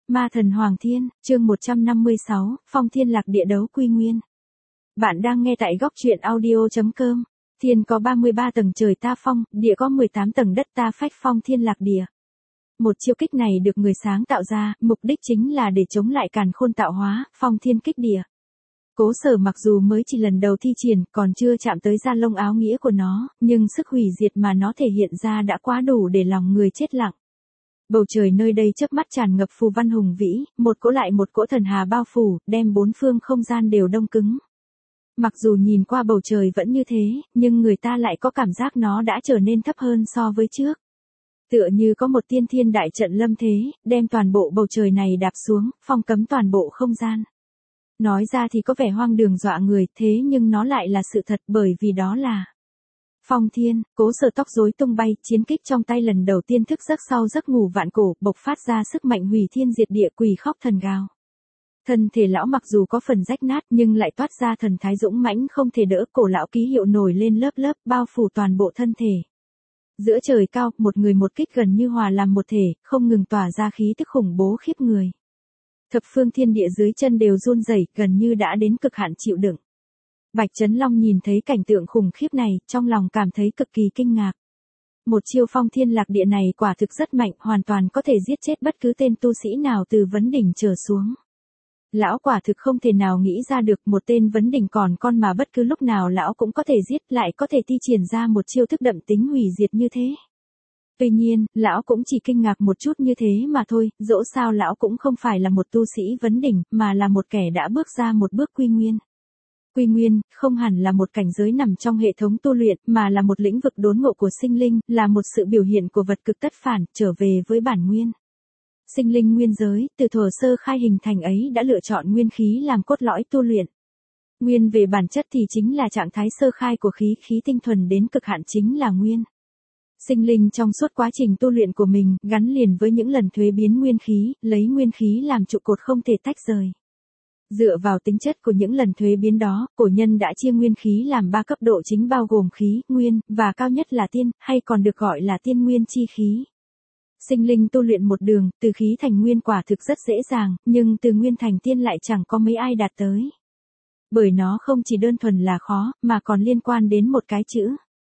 Ma thần Hoàng Thiên, chương 156, Phong Thiên Lạc Địa đấu quy nguyên. Bạn đang nghe tại góc truyện audio.com. Thiên có 33 tầng trời ta phong, địa có 18 tầng đất ta phách phong thiên lạc địa. Một chiêu kích này được người sáng tạo ra, mục đích chính là để chống lại càn khôn tạo hóa, phong thiên kích địa. Cố Sở mặc dù mới chỉ lần đầu thi triển, còn chưa chạm tới da lông áo nghĩa của nó, nhưng sức hủy diệt mà nó thể hiện ra đã quá đủ để lòng người chết lặng. Bầu trời nơi đây chớp mắt tràn ngập phù văn hùng vĩ, một cỗ lại một cỗ thần hà bao phủ, đem bốn phương không gian đều đông cứng. Mặc dù nhìn qua bầu trời vẫn như thế, nhưng người ta lại có cảm giác nó đã trở nên thấp hơn so với trước. Tựa như có một tiên thiên đại trận lâm thế, đem toàn bộ bầu trời này đạp xuống, phong cấm toàn bộ không gian. Nói ra thì có vẻ hoang đường dọa người, thế nhưng nó lại là sự thật, bởi vì đó là Phong Thiên. Cố Sở tóc rối tung bay, chiến kích trong tay lần đầu tiên thức giấc sau giấc ngủ vạn cổ, bộc phát ra sức mạnh hủy thiên diệt địa, quỷ khóc thần gào. Thân thể lão mặc dù có phần rách nát nhưng lại toát ra thần thái dũng mãnh không thể đỡ, cổ lão ký hiệu nổi lên lớp lớp, bao phủ toàn bộ thân thể. Giữa trời cao, một người một kích gần như hòa làm một thể, không ngừng tỏa ra khí tức khủng bố khiếp người. Thập phương thiên địa dưới chân đều run rẩy, gần như đã đến cực hạn chịu đựng. Bạch Chấn Long nhìn thấy cảnh tượng khủng khiếp này, trong lòng cảm thấy cực kỳ kinh ngạc. Một chiêu phong thiên lạc địa này quả thực rất mạnh, hoàn toàn có thể giết chết bất cứ tên tu sĩ nào từ vấn đỉnh trở xuống. Lão quả thực không thể nào nghĩ ra được một tên vấn đỉnh còn con mà bất cứ lúc nào lão cũng có thể giết, lại có thể thi triển ra một chiêu thức đậm tính hủy diệt như thế. Tuy nhiên, lão cũng chỉ kinh ngạc một chút như thế mà thôi, dẫu sao lão cũng không phải là một tu sĩ vấn đỉnh, mà là một kẻ đã bước ra một bước quy nguyên. Quy nguyên, không hẳn là một cảnh giới nằm trong hệ thống tu luyện, mà là một lĩnh vực đốn ngộ của sinh linh, là một sự biểu hiện của vật cực tất phản, trở về với bản nguyên. Sinh linh nguyên giới, từ thuở sơ khai hình thành ấy đã lựa chọn nguyên khí làm cốt lõi tu luyện. Nguyên về bản chất thì chính là trạng thái sơ khai của khí tinh thuần đến cực hạn chính là nguyên. Sinh linh trong suốt quá trình tu luyện của mình, gắn liền với những lần thuế biến nguyên khí, lấy nguyên khí làm trụ cột không thể tách rời. Dựa vào tính chất của những lần thuế biến đó, cổ nhân đã chia nguyên khí làm 3 cấp độ chính bao gồm khí, nguyên, và cao nhất là tiên, hay còn được gọi là tiên nguyên chi khí. Sinh linh tu luyện một đường, từ khí thành nguyên quả thực rất dễ dàng, nhưng từ nguyên thành tiên lại chẳng có mấy ai đạt tới. Bởi nó không chỉ đơn thuần là khó, mà còn liên quan đến một cái chữ.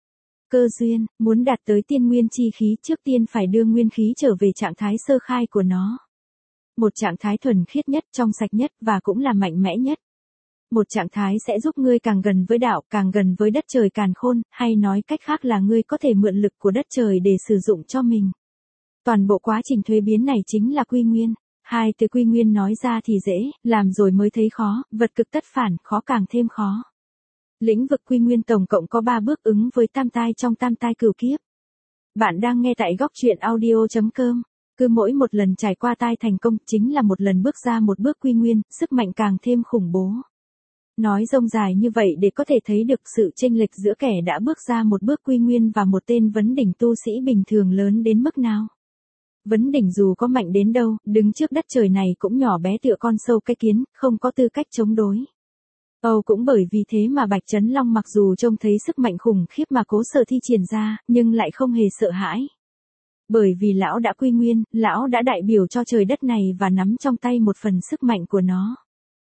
Cơ duyên, muốn đạt tới tiên nguyên chi khí trước tiên phải đưa nguyên khí trở về trạng thái sơ khai của nó. Một trạng thái thuần khiết nhất, trong sạch nhất và cũng là mạnh mẽ nhất. Một trạng thái sẽ giúp ngươi càng gần với đạo, càng gần với đất trời càn khôn, hay nói cách khác là ngươi có thể mượn lực của đất trời để sử dụng cho mình. Toàn bộ quá trình thuế biến này chính là quy nguyên. Hai từ quy nguyên nói ra thì dễ, làm rồi mới thấy khó, vật cực tất phản, khó càng thêm khó. Lĩnh vực quy nguyên tổng cộng có 3 bước ứng với tam tai trong tam tai cửu kiếp. Bạn đang nghe tại góc truyện audio.com. Cứ mỗi một lần trải qua tai thành công chính là một lần bước ra một bước quy nguyên, sức mạnh càng thêm khủng bố. Nói rông dài như vậy để có thể thấy được sự chênh lệch giữa kẻ đã bước ra một bước quy nguyên và một tên vấn đỉnh tu sĩ bình thường lớn đến mức nào. Vấn đỉnh dù có mạnh đến đâu, đứng trước đất trời này cũng nhỏ bé tựa con sâu cái kiến, không có tư cách chống đối. Cũng bởi vì thế mà Bạch Chấn Long mặc dù trông thấy sức mạnh khủng khiếp mà Cố Sở thi triển ra, nhưng lại không hề sợ hãi. Bởi vì lão đã quy nguyên, lão đã đại biểu cho trời đất này và nắm trong tay một phần sức mạnh của nó.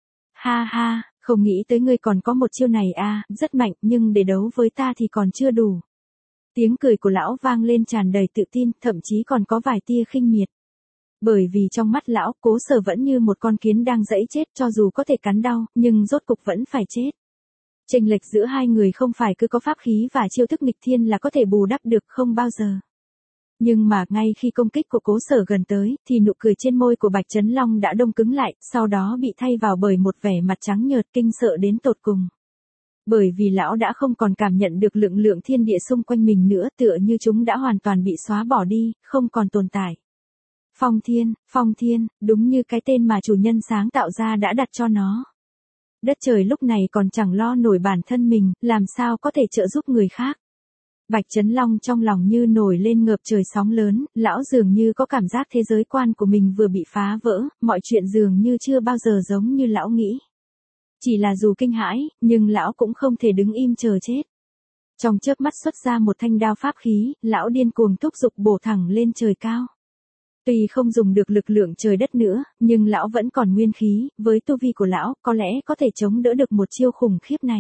Ha ha, không nghĩ tới ngươi còn có một chiêu này à, rất mạnh, nhưng để đấu với ta thì còn chưa đủ. Tiếng cười của lão vang lên tràn đầy tự tin, thậm chí còn có vài tia khinh miệt. Bởi vì trong mắt lão, Cố Sở vẫn như một con kiến đang giãy chết, cho dù có thể cắn đau, nhưng rốt cục vẫn phải chết. Chênh lệch giữa hai người không phải cứ có pháp khí và chiêu thức nghịch thiên là có thể bù đắp được, không bao giờ. Nhưng mà ngay khi công kích của Cố Sở gần tới, thì nụ cười trên môi của Bạch Chấn Long đã đông cứng lại, sau đó bị thay vào bởi một vẻ mặt trắng nhợt kinh sợ đến tột cùng. Bởi vì lão đã không còn cảm nhận được lượng thiên địa xung quanh mình nữa, tựa như chúng đã hoàn toàn bị xóa bỏ đi, không còn tồn tại. Phong Thiên, đúng như cái tên mà chủ nhân sáng tạo ra đã đặt cho nó. Đất trời lúc này còn chẳng lo nổi bản thân mình, làm sao có thể trợ giúp người khác. Bạch Chấn Long trong lòng như nổi lên ngập trời sóng lớn, lão dường như có cảm giác thế giới quan của mình vừa bị phá vỡ, mọi chuyện dường như chưa bao giờ giống như lão nghĩ. Chỉ là dù kinh hãi, nhưng lão cũng không thể đứng im chờ chết. Trong chớp mắt xuất ra một thanh đao pháp khí, lão điên cuồng thúc giục bổ thẳng lên trời cao. Tuy không dùng được lực lượng trời đất nữa, nhưng lão vẫn còn nguyên khí, với tu vi của lão, có lẽ có thể chống đỡ được một chiêu khủng khiếp này.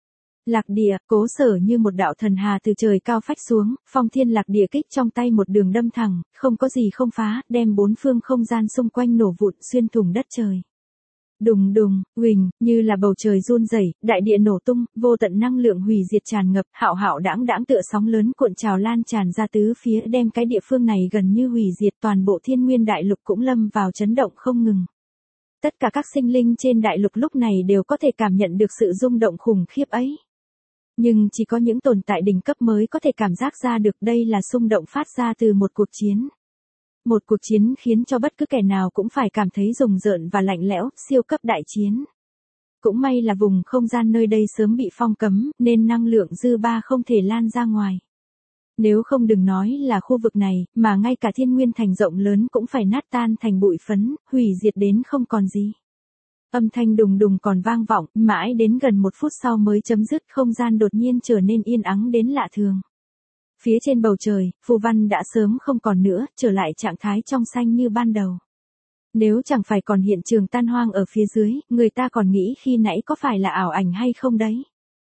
Lạc địa, Cố Sở như một đạo thần hà từ trời cao phách xuống, Phong Thiên Lạc Địa kích trong tay một đường đâm thẳng, không có gì không phá, đem bốn phương không gian xung quanh nổ vụn xuyên thủng đất trời. Đùng đùng, huỳnh, như là bầu trời run rẩy, đại địa nổ tung, vô tận năng lượng hủy diệt tràn ngập, hạo hạo đãng đãng tựa sóng lớn cuộn trào lan tràn ra tứ phía, đem cái địa phương này gần như hủy diệt, toàn bộ Thiên Nguyên đại lục cũng lâm vào chấn động không ngừng. Tất cả các sinh linh trên đại lục lúc này đều có thể cảm nhận được sự rung động khủng khiếp ấy. Nhưng chỉ có những tồn tại đỉnh cấp mới có thể cảm giác ra được đây là xung động phát ra từ một cuộc chiến. Một cuộc chiến khiến cho bất cứ kẻ nào cũng phải cảm thấy rùng rợn và lạnh lẽo, siêu cấp đại chiến. Cũng may là vùng không gian nơi đây sớm bị phong cấm, nên năng lượng dư ba không thể lan ra ngoài. Nếu không đừng nói là khu vực này, mà ngay cả Thiên Nguyên thành rộng lớn cũng phải nát tan thành bụi phấn, hủy diệt đến không còn gì. Âm thanh đùng đùng còn vang vọng, mãi đến gần 1 phút sau mới chấm dứt, không gian đột nhiên trở nên yên ắng đến lạ thường. Phía trên bầu trời, phù văn đã sớm không còn nữa, trở lại trạng thái trong xanh như ban đầu. Nếu chẳng phải còn hiện trường tan hoang ở phía dưới, người ta còn nghĩ khi nãy có phải là ảo ảnh hay không đấy.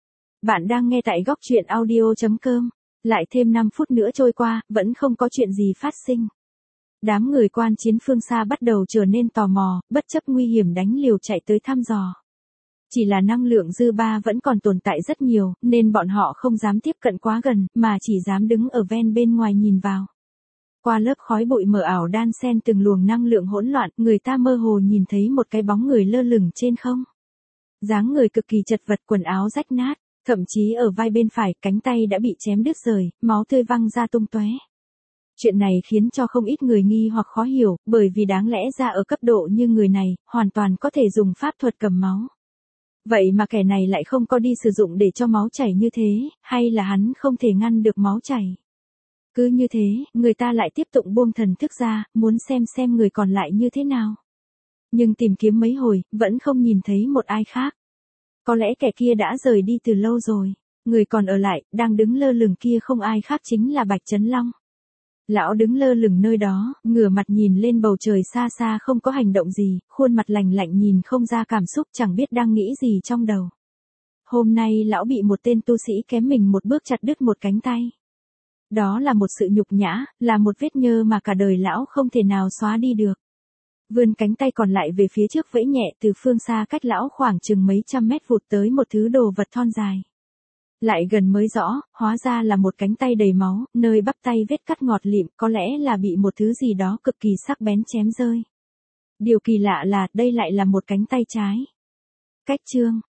Bạn đang nghe tại góc truyện audio.com. Lại thêm 5 phút nữa trôi qua, vẫn không có chuyện gì phát sinh. Đám người quan chiến phương xa bắt đầu trở nên tò mò, bất chấp nguy hiểm đánh liều chạy tới thăm dò. Chỉ là năng lượng dư ba vẫn còn tồn tại rất nhiều, nên bọn họ không dám tiếp cận quá gần, mà chỉ dám đứng ở ven bên ngoài nhìn vào. Qua lớp khói bụi mờ ảo đan xen từng luồng năng lượng hỗn loạn, người ta mơ hồ nhìn thấy một cái bóng người lơ lửng trên không. Dáng người cực kỳ chật vật, quần áo rách nát, thậm chí ở vai bên phải, cánh tay đã bị chém đứt rời, máu tươi văng ra tung tóe. Chuyện này khiến cho không ít người nghi hoặc khó hiểu, bởi vì đáng lẽ ra ở cấp độ như người này, hoàn toàn có thể dùng pháp thuật cầm máu. Vậy mà kẻ này lại không có đi sử dụng để cho máu chảy như thế, hay là hắn không thể ngăn được máu chảy. Cứ như thế, người ta lại tiếp tục buông thần thức ra, muốn xem người còn lại như thế nào. Nhưng tìm kiếm mấy hồi, vẫn không nhìn thấy một ai khác. Có lẽ kẻ kia đã rời đi từ lâu rồi. Người còn ở lại, đang đứng lơ lửng kia không ai khác chính là Bạch Chấn Long. Lão đứng lơ lửng nơi đó, ngửa mặt nhìn lên bầu trời xa xa không có hành động gì, khuôn mặt lạnh lạnh nhìn không ra cảm xúc, chẳng biết đang nghĩ gì trong đầu. Hôm nay lão bị một tên tu sĩ kém mình một bước chặt đứt một cánh tay. Đó là một sự nhục nhã, là một vết nhơ mà cả đời lão không thể nào xóa đi được. Vươn cánh tay còn lại về phía trước vẫy nhẹ, từ phương xa cách lão khoảng chừng mấy trăm mét vụt tới một thứ đồ vật thon dài. Lại gần mới rõ, hóa ra là một cánh tay đầy máu, nơi bắp tay vết cắt ngọt lịm, có lẽ là bị một thứ gì đó cực kỳ sắc bén chém rơi. Điều kỳ lạ là, đây lại là một cánh tay trái. Cách chương